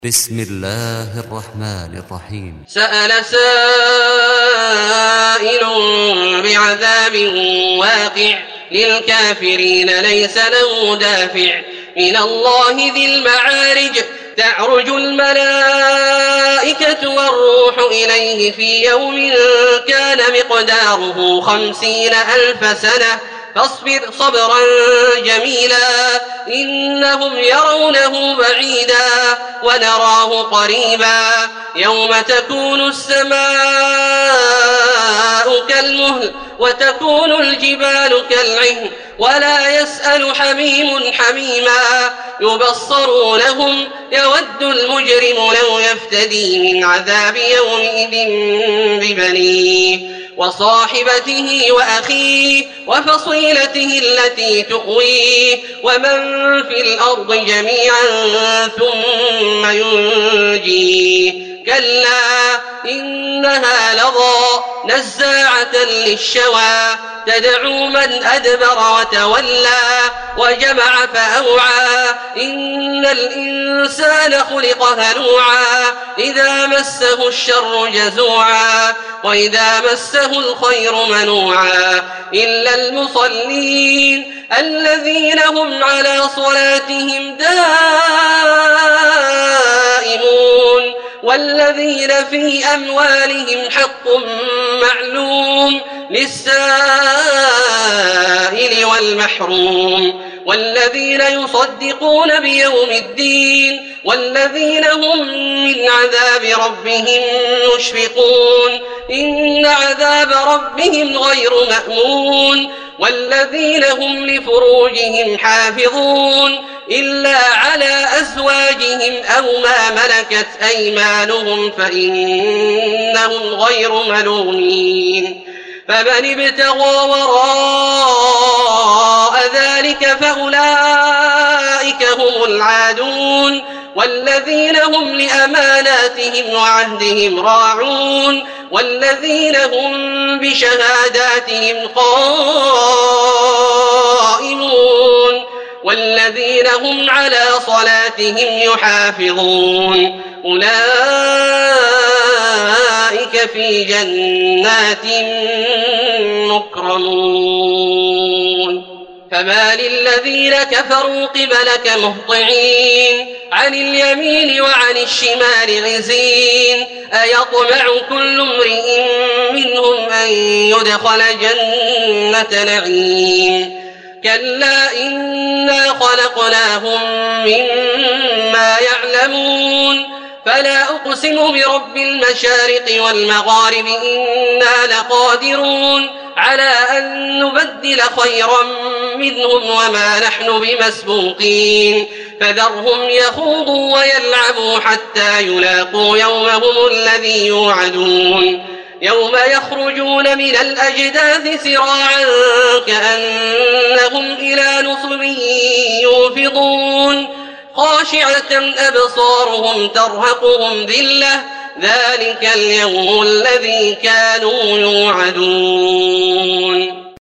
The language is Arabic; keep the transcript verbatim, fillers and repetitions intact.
بسم الله الرحمن الرحيم. سأل سائل بعذاب واقع للكافرين ليس له دافع من الله ذي المعارج تعرج الملائكة والروح إليه في يوم كان مقداره خمسين ألف سنة فاصبر صبرا جميلا إنهم يرونه بعيدا ونراه قريبا يوم تكون السماء كالمهل وتكون الجبال كالعهن ولا يسأل حميم حميما يبصرونهم يود المجرم لو يفتدي من عذاب يومئذ ببنيه وصاحبته وأخيه وفصيلته التي تؤويه ومن في الأرض جميعا ثم ينجيه كلا إنها لظى نزاعة للشوى تدعو من أدبر وتولى وجمع فأوعى إن الإنسان خلق هلوعا إذا مسه الشر جزوعا وإذا مسه الخير منوعا إلا المصلين الذين هم على صلاتهم دائمون والذين في أموالهم حق معلوم للسائل والمحروم والذين يصدقون بيوم الدين والذين هم من عذاب ربهم مشفقون إن عذاب ربهم غير مأمون والذين هم لفروجهم حافظون إلا على أزواجهم أو ما ملكت أيمانهم فإنهم غير ملومين فمن ابتغى وراء ذلك فأولئك هم العادون والذين هم لأماناتهم وعهدهم راعون والذين هم بشهاداتهم قائمون والذين هم على صلاتهم يحافظون أولئك في جنات مكرمون فما للذين كفروا قبلك مهطعين عن اليمين وعن الشمال عزين أيطمع كل امرئ منهم أن يدخل جنة نعيم كلا إنا خلقناهم مما يعلمون فلا أقسم برب المشارق والمغارب إنا لقادرون على أن نبدل خيرا منهم وما نحن بمسبوقين فذرهم يخوضوا ويلعبوا حتى يلاقوا يومهم الذي يوعدون يوم يخرجون من الأجداث سراعا كأنهم إلى نصب يوفضون خاشعة أبصارهم ترهقهم ذلة ذلك اليوم الذي كانوا يوعدون.